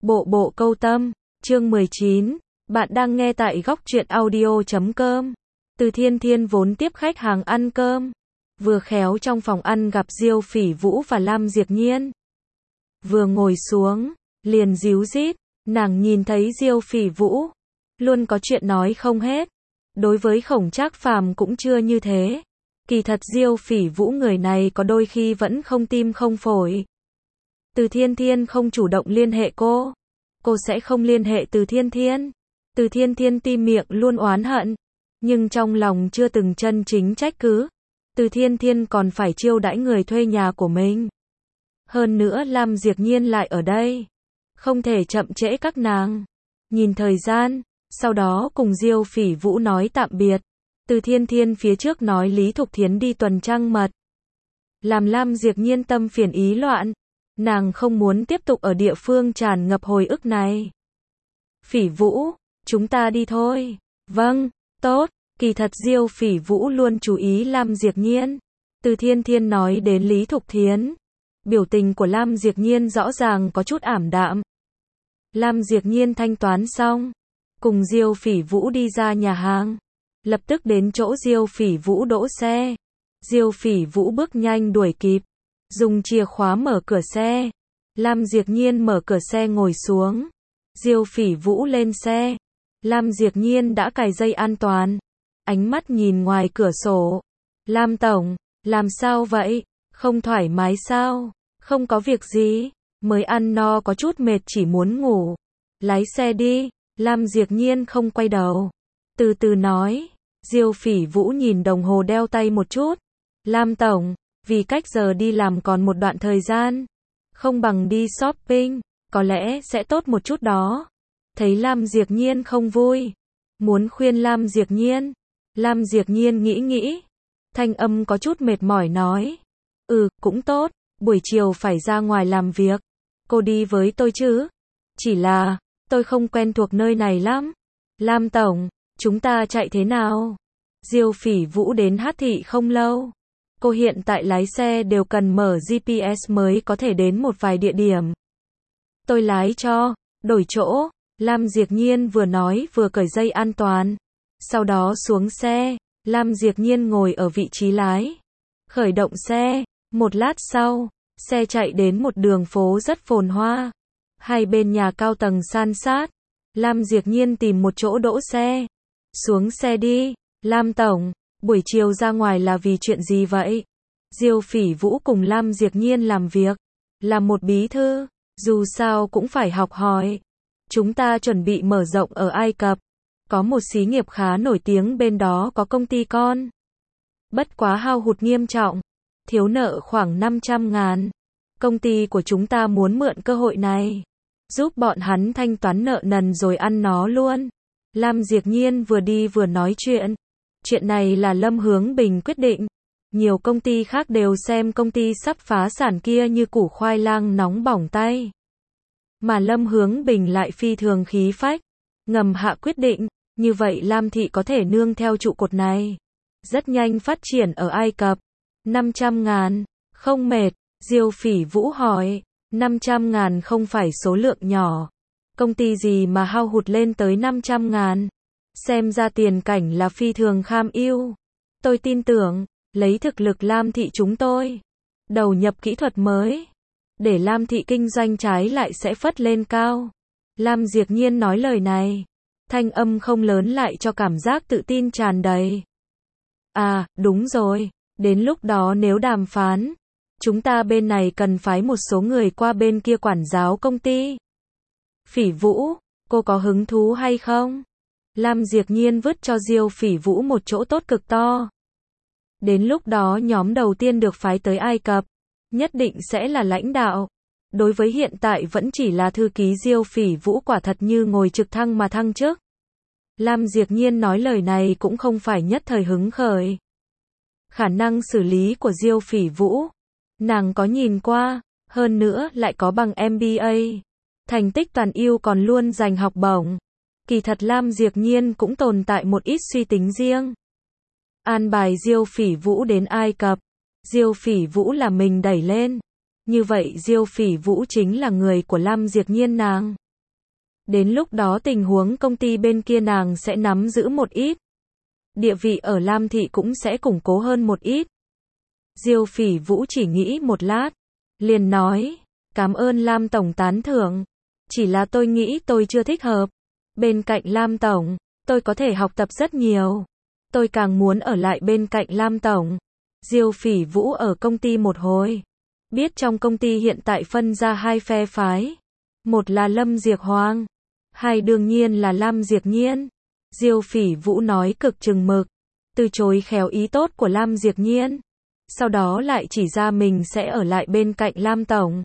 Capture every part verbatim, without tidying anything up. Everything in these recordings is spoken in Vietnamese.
Bộ bộ câu tâm, chương mười chín, bạn đang nghe tại góc truyện audio chấm com. Từ Thiên Thiên vốn tiếp khách hàng ăn cơm, vừa khéo trong phòng ăn gặp Diêu Phỉ Vũ và Lam Diệp Nhiên. Vừa ngồi xuống, liền díu dít, nàng nhìn thấy Diêu Phỉ Vũ, luôn có chuyện nói không hết. Đối với Khổng Trác Phàm cũng chưa như thế. Kỳ thật Diêu Phỉ Vũ người này có đôi khi vẫn không tim không phổi. Từ Thiên Thiên không chủ động liên hệ cô, cô sẽ không liên hệ Từ Thiên Thiên. Từ Thiên Thiên tim miệng luôn oán hận, nhưng trong lòng chưa từng chân chính trách cứ. Từ Thiên Thiên còn phải chiêu đãi người thuê nhà của mình. Hơn nữa Lam Diệp Nhiên lại ở đây, không thể chậm trễ các nàng. Nhìn thời gian, sau đó cùng Diêu Phỉ Vũ nói tạm biệt. Từ Thiên Thiên phía trước nói Lý Thục Thiến đi tuần trăng mật, làm Lam Diệp Nhiên tâm phiền ý loạn. Nàng không muốn tiếp tục ở địa phương tràn ngập hồi ức này. Phỉ Vũ, chúng ta đi thôi. Vâng, tốt. Kỳ thật Diêu Phỉ Vũ luôn chú ý Lam Diệp Nhiên. Từ Thiên Thiên nói đến Lý Thục Thiến, biểu tình của Lam Diệp Nhiên rõ ràng có chút ảm đạm. Lam Diệp Nhiên thanh toán xong, cùng Diêu Phỉ Vũ đi ra nhà hàng, lập tức đến chỗ Diêu Phỉ Vũ đỗ xe. Diêu Phỉ Vũ bước nhanh đuổi kịp, dùng chìa khóa mở cửa xe. Lam Diệp Nhiên mở cửa xe ngồi xuống. Diêu Phỉ Vũ lên xe. Lam Diệp Nhiên đã cài dây an toàn, ánh mắt nhìn ngoài cửa sổ. Lam tổng, làm sao vậy? Không thoải mái sao? Không có việc gì, mới ăn no có chút mệt chỉ muốn ngủ. Lái xe đi. Lam Diệp Nhiên không quay đầu, từ từ nói. Diêu Phỉ Vũ nhìn đồng hồ đeo tay một chút. Lam tổng, vì cách giờ đi làm còn một đoạn thời gian, không bằng đi shopping, có lẽ sẽ tốt một chút đó. Thấy Lam Diệp Nhiên không vui, muốn khuyên Lam Diệp Nhiên. Lam Diệp Nhiên nghĩ nghĩ, thanh âm có chút mệt mỏi nói. Ừ, cũng tốt, buổi chiều phải ra ngoài làm việc. Cô đi với tôi chứ? Chỉ là, tôi không quen thuộc nơi này lắm. Lam tổng, chúng ta chạy thế nào? Diêu Phỉ Vũ đến Hát Thị không lâu. Cô hiện tại lái xe đều cần mở giê pê ét mới có thể đến một vài địa điểm. Tôi lái cho, đổi chỗ. Lam Diệp Nhiên vừa nói vừa cởi dây an toàn. Sau đó xuống xe, Lam Diệp Nhiên ngồi ở vị trí lái. Khởi động xe, một lát sau, xe chạy đến một đường phố rất phồn hoa. Hai bên nhà cao tầng san sát. Lam Diệp Nhiên tìm một chỗ đỗ xe. Xuống xe đi. Lam tổng, buổi chiều ra ngoài là vì chuyện gì vậy? Diêu Phỉ Vũ cùng Lam Diệp Nhiên làm việc, làm một bí thư, dù sao cũng phải học hỏi. Chúng ta chuẩn bị mở rộng ở Ai Cập, có một xí nghiệp khá nổi tiếng bên đó có công ty con. Bất quá hao hụt nghiêm trọng, thiếu nợ khoảng năm trăm ngàn. Công ty của chúng ta muốn mượn cơ hội này, giúp bọn hắn thanh toán nợ nần rồi ăn nó luôn. Lam Diệp Nhiên vừa đi vừa nói chuyện. Chuyện này là Lâm Hướng Bình quyết định. Nhiều công ty khác đều xem công ty sắp phá sản kia như củ khoai lang nóng bỏng tay. Mà Lâm Hướng Bình lại phi thường khí phách, ngầm hạ quyết định, như vậy Lam Thị có thể nương theo trụ cột này, rất nhanh phát triển ở Ai Cập. năm trăm ngàn, không mệt? Diêu Phỉ Vũ hỏi. năm trăm ngàn không phải số lượng nhỏ. Công ty gì mà hao hụt lên tới năm trăm ngàn? Xem ra tiền cảnh là phi thường kham ưu. Tôi tin tưởng, lấy thực lực Lam Thị chúng tôi, đầu nhập kỹ thuật mới, để Lam Thị kinh doanh trái lại sẽ phất lên cao. Lam Diệp Nhiên nói lời này, thanh âm không lớn lại cho cảm giác tự tin tràn đầy. À, đúng rồi, đến lúc đó nếu đàm phán, chúng ta bên này cần phái một số người qua bên kia quản giáo công ty. Phỉ Vũ, cô có hứng thú hay không? Lam Diệp Nhiên vứt cho Diêu Phỉ Vũ một chỗ tốt cực to. Đến lúc đó nhóm đầu tiên được phái tới Ai Cập, nhất định sẽ là lãnh đạo. Đối với hiện tại vẫn chỉ là thư ký Diêu Phỉ Vũ quả thật như ngồi trực thăng mà thăng chức. Lam Diệp Nhiên nói lời này cũng không phải nhất thời hứng khởi. Khả năng xử lý của Diêu Phỉ Vũ, nàng có nhìn qua, hơn nữa lại có bằng em bê a. Thành tích toàn ưu còn luôn giành học bổng. Kỳ thật Lam Diệp Nhiên cũng tồn tại một ít suy tính riêng. An bài Diêu Phỉ Vũ đến Ai Cập, Diêu Phỉ Vũ là mình đẩy lên. Như vậy Diêu Phỉ Vũ chính là người của Lam Diệp Nhiên nàng. Đến lúc đó tình huống công ty bên kia nàng sẽ nắm giữ một ít. Địa vị ở Lam Thị cũng sẽ củng cố hơn một ít. Diêu Phỉ Vũ chỉ nghĩ một lát, liền nói, cảm ơn Lam Tổng tán thưởng. Chỉ là tôi nghĩ tôi chưa thích hợp. Bên cạnh Lam Tổng, tôi có thể học tập rất nhiều. Tôi càng muốn ở lại bên cạnh Lam Tổng. Diêu Phỉ Vũ ở công ty một hồi. Biết trong công ty hiện tại phân ra hai phe phái. Một là Lâm Diệc Hoàng. Hai đương nhiên là Lam Diệc Nhiên. Diêu Phỉ Vũ nói cực chừng mực. Từ chối khéo ý tốt của Lam Diệc Nhiên. Sau đó lại chỉ ra mình sẽ ở lại bên cạnh Lam Tổng.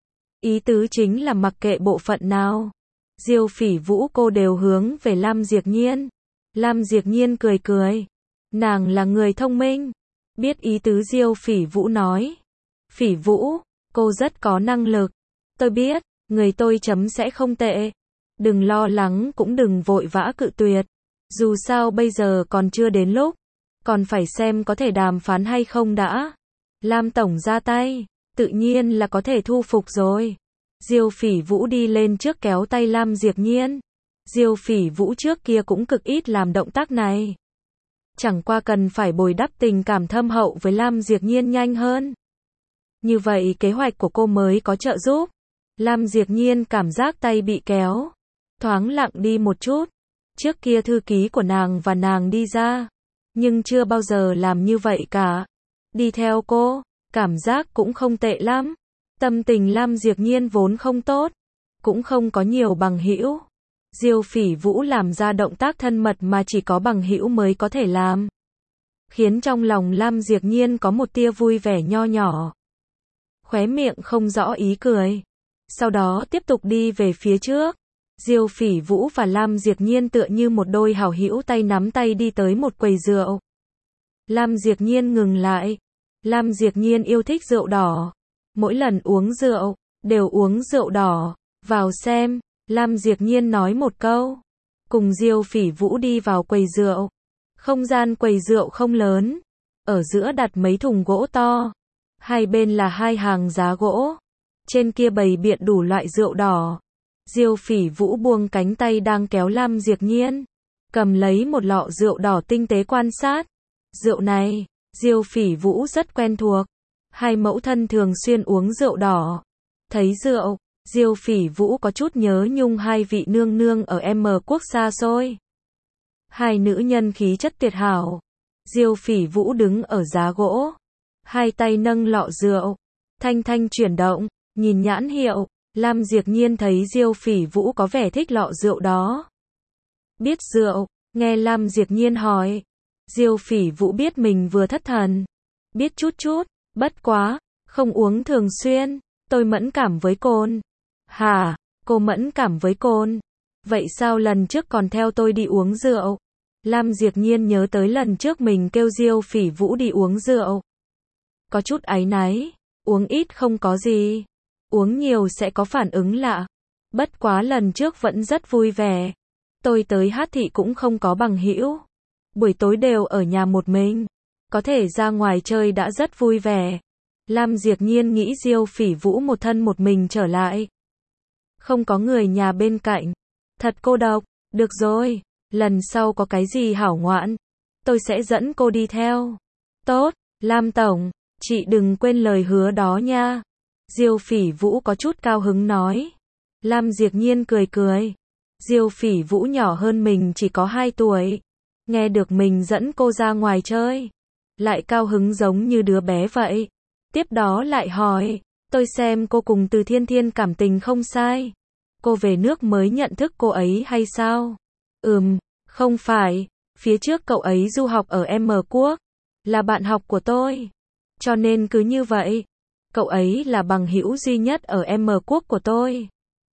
Ý tứ chính là mặc kệ bộ phận nào. Diêu Phỉ Vũ cô đều hướng về Lam Diệc Nhiên. Lam Diệc Nhiên cười cười. Nàng là người thông minh. Biết ý tứ Diêu Phỉ Vũ nói. Phỉ Vũ, cô rất có năng lực. Tôi biết, người tôi chấm sẽ không tệ. Đừng lo lắng cũng đừng vội vã cự tuyệt. Dù sao bây giờ còn chưa đến lúc. Còn phải xem có thể đàm phán hay không đã. Lam Tổng ra tay, tự nhiên là có thể thu phục rồi. Diêu Phỉ Vũ đi lên trước kéo tay Lam Diệc Nhiên. Diêu Phỉ Vũ trước kia cũng cực ít làm động tác này. Chẳng qua cần phải bồi đắp tình cảm thâm hậu với Lam Diệc Nhiên nhanh hơn. Như vậy kế hoạch của cô mới có trợ giúp. Lam Diệc Nhiên cảm giác tay bị kéo. Thoáng lặng đi một chút. Trước kia thư ký của nàng và nàng đi ra. Nhưng chưa bao giờ làm như vậy cả. Đi theo cô, cảm giác cũng không tệ lắm. Tâm tình Lam Diệc Nhiên vốn không tốt. Cũng không có nhiều bằng hữu. Diêu Phỉ Vũ làm ra động tác thân mật mà chỉ có bằng hữu mới có thể làm. Khiến trong lòng Lam Diệc Nhiên có một tia vui vẻ nho nhỏ. Khóe miệng không rõ ý cười. Sau đó tiếp tục đi về phía trước. Diêu Phỉ Vũ và Lam Diệc Nhiên tựa như một đôi hảo hữu tay nắm tay đi tới một quầy rượu. Lam Diệc Nhiên ngừng lại. Lam Diệc Nhiên yêu thích rượu đỏ. Mỗi lần uống rượu, đều uống rượu đỏ. Vào xem, Lam Diệc Nhiên nói một câu. Cùng Diêu Phỉ Vũ đi vào quầy rượu. Không gian quầy rượu không lớn. Ở giữa đặt mấy thùng gỗ to. Hai bên là hai hàng giá gỗ. Trên kia bày biện đủ loại rượu đỏ. Diêu Phỉ Vũ buông cánh tay đang kéo Lam Diệc Nhiên. Cầm lấy một lọ rượu đỏ tinh tế quan sát. Rượu này, Diêu Phỉ Vũ rất quen thuộc. Hai mẫu thân thường xuyên uống rượu đỏ. Thấy rượu, Diêu Phỉ Vũ có chút nhớ nhung hai vị nương nương ở M quốc xa xôi. Hai nữ nhân khí chất tuyệt hảo. Diêu Phỉ Vũ đứng ở giá gỗ. Hai tay nâng lọ rượu. Thanh thanh chuyển động, nhìn nhãn hiệu. Lam Diệc Nhiên thấy Diêu Phỉ Vũ có vẻ thích lọ rượu đó. Biết rượu, nghe Lam Diệc Nhiên hỏi. Diêu Phỉ Vũ biết mình vừa thất thần. Biết chút chút, bất quá, không uống thường xuyên, tôi mẫn cảm với cồn. Hả, cô mẫn cảm với cồn? Vậy sao lần trước còn theo tôi đi uống rượu? Lam Diệc Nhiên nhớ tới lần trước mình kêu Diêu Phỉ Vũ đi uống rượu. Có chút áy náy, uống ít không có gì. Uống nhiều sẽ có phản ứng lạ. Bất quá lần trước vẫn rất vui vẻ. Tôi tới hát thị cũng không có bằng hữu. Buổi tối đều ở nhà một mình. Có thể ra ngoài chơi đã rất vui vẻ. Lam Diệc Nhiên nghĩ Diêu Phỉ Vũ một thân một mình trở lại. Không có người nhà bên cạnh. Thật cô độc. Được rồi, lần sau có cái gì hảo ngoạn, tôi sẽ dẫn cô đi theo. Tốt, Lam Tổng, chị đừng quên lời hứa đó nha. Diêu Phỉ Vũ có chút cao hứng nói. Lam Diệc Nhiên cười cười. Diêu Phỉ Vũ nhỏ hơn mình chỉ có hai tuổi. Nghe được mình dẫn cô ra ngoài chơi. Lại cao hứng giống như đứa bé vậy. Tiếp đó lại hỏi. Tôi xem cô cùng Từ Thiên Thiên cảm tình không sai. Cô về nước mới nhận thức cô ấy hay sao? Ừm, không phải. Phía trước cậu ấy du học ở M quốc. Là bạn học của tôi. Cho nên cứ như vậy. Cậu ấy là bằng hữu duy nhất ở M quốc của tôi.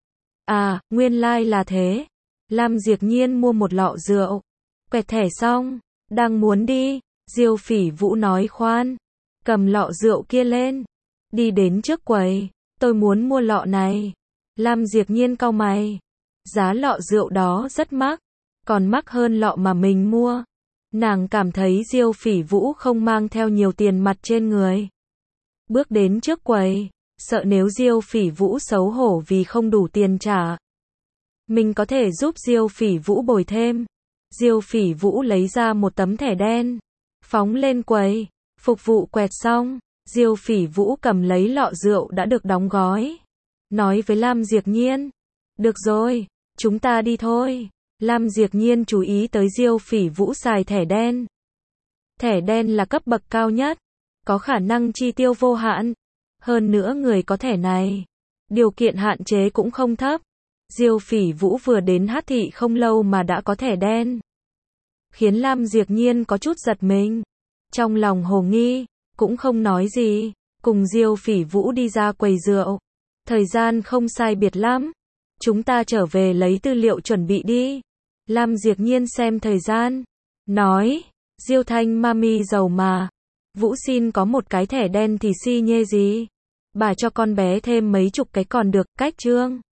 À, nguyên lai là thế. Lam Diệc Nhiên mua một lọ rượu. Quẹt thẻ xong, đang muốn đi. Diêu Phỉ Vũ nói khoan. Cầm lọ rượu kia lên. Đi đến trước quầy. Tôi muốn mua lọ này. Lam Diệc Nhiên cau mày. Giá lọ rượu đó rất mắc. Còn mắc hơn lọ mà mình mua. Nàng cảm thấy Diêu Phỉ Vũ không mang theo nhiều tiền mặt trên người. Bước đến trước quầy, sợ nếu Diêu Phỉ Vũ xấu hổ vì không đủ tiền trả. Mình có thể giúp Diêu Phỉ Vũ bồi thêm. Diêu Phỉ Vũ lấy ra một tấm thẻ đen, phóng lên quầy, phục vụ quẹt xong, Diêu Phỉ Vũ cầm lấy lọ rượu đã được đóng gói, nói với Lam Diệp Nhiên, được rồi, chúng ta đi thôi. Lam Diệp Nhiên chú ý tới Diêu Phỉ Vũ xài thẻ đen. Thẻ đen là cấp bậc cao nhất, có khả năng chi tiêu vô hạn. Hơn nữa người có thẻ này, điều kiện hạn chế cũng không thấp. Diêu Phỉ Vũ vừa đến Hát Thị không lâu mà đã có thẻ đen, khiến Lam Diệp Nhiên có chút giật mình. Trong lòng hồ nghi, cũng không nói gì, cùng Diêu Phỉ Vũ đi ra quầy rượu. Thời gian không sai biệt lắm, chúng ta trở về lấy tư liệu chuẩn bị đi. Lam Diệp Nhiên xem thời gian, nói, Diêu Thanh Mami giàu mà, Vũ xin có một cái thẻ đen thì si nhê gì, bà cho con bé thêm mấy chục cái còn được, cách chương.